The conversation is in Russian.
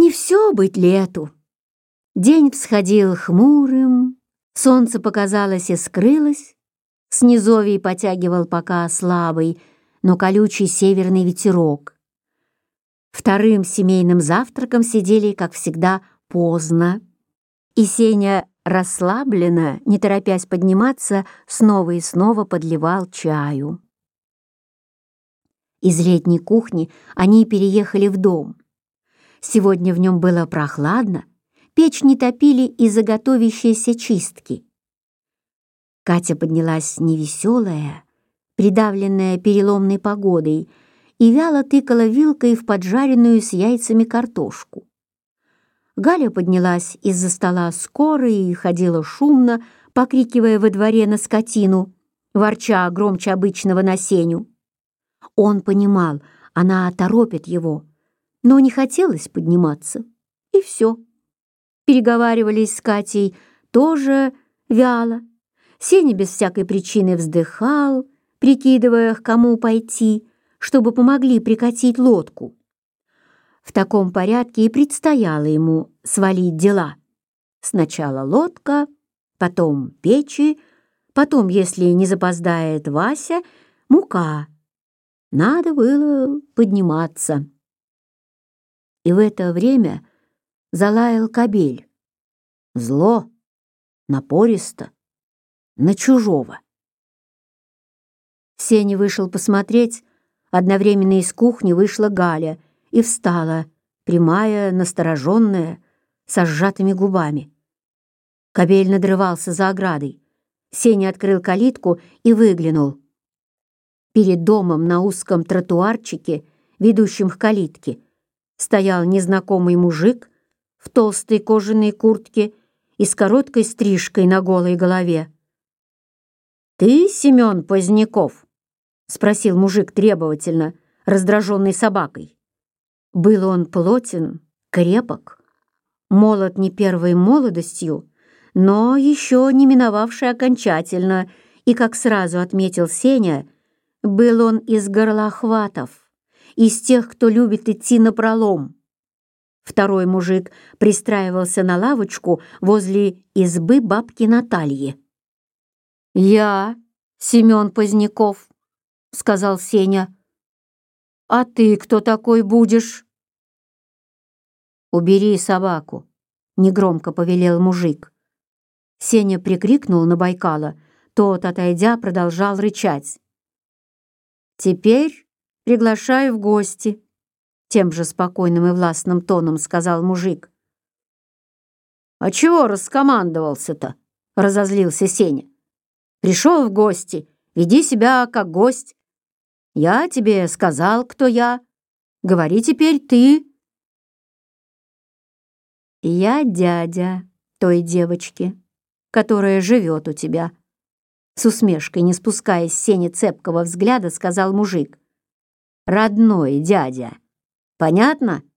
Не все быть лету. День всходил хмурым, солнце показалось и скрылось, с низовий потягивал пока слабый, но колючий северный ветерок. Вторым семейным завтраком сидели, как всегда, поздно, и Сеня расслабленно, не торопясь подниматься, снова и снова подливал чаю. Из летней кухни они переехали в дом. Сегодня в нем было прохладно, печь не топили из-за готовящейся чистки. Катя поднялась невеселая, придавленная переломной погодой, и вяло тыкала вилкой в поджаренную с яйцами картошку. Галя поднялась из-за стола скоро и ходила шумно, покрикивая во дворе на скотину, ворча громче обычного на Сеню. Он понимал, она торопит его, но не хотелось подниматься, и все. Переговаривались с Катей тоже вяло. Сеня без всякой причины вздыхал, прикидывая, к кому пойти, чтобы помогли прикатить лодку. В таком порядке и предстояло ему свалить дела. Сначала лодка, потом печи, потом, если не запоздает Вася, мука. Надо было подниматься. И в это время залаял кобель. Зло, напористо, на чужого. Сеня вышел посмотреть, одновременно из кухни вышла Галя и встала, прямая, настороженная, со сжатыми губами. Кобель надрывался за оградой. Сеня открыл калитку и выглянул. Перед домом на узком тротуарчике, ведущем к калитке, стоял незнакомый мужик в толстой кожаной куртке и с короткой стрижкой на голой голове. «Ты Семен Поздняков?» — спросил мужик требовательно, раздраженный собакой. Был он плотен, крепок, молод не первой молодостью, но еще не миновавший окончательно, и, как сразу отметил Сеня, был он из горлохватов, из тех, кто любит идти напролом. Второй мужик пристраивался на лавочку возле избы бабки Натальи. «Я Семен Поздняков», — сказал Сеня. «А ты кто такой будешь?» «Убери собаку», — негромко повелел мужик. Сеня прикрикнул на Байкала, тот, отойдя, продолжал рычать. «Теперь приглашаю в гости», — тем же спокойным и властным тоном сказал мужик. «А чего раскомандовался-то?» — разозлился Сеня. «Пришел в гости, веди себя как гость. Я тебе сказал, кто я. Говори теперь ты». «Я дядя той девочки, которая живет у тебя», — с усмешкой, не спуская с Сени цепкого взгляда, сказал мужик. «Родной дядя. Понятно?»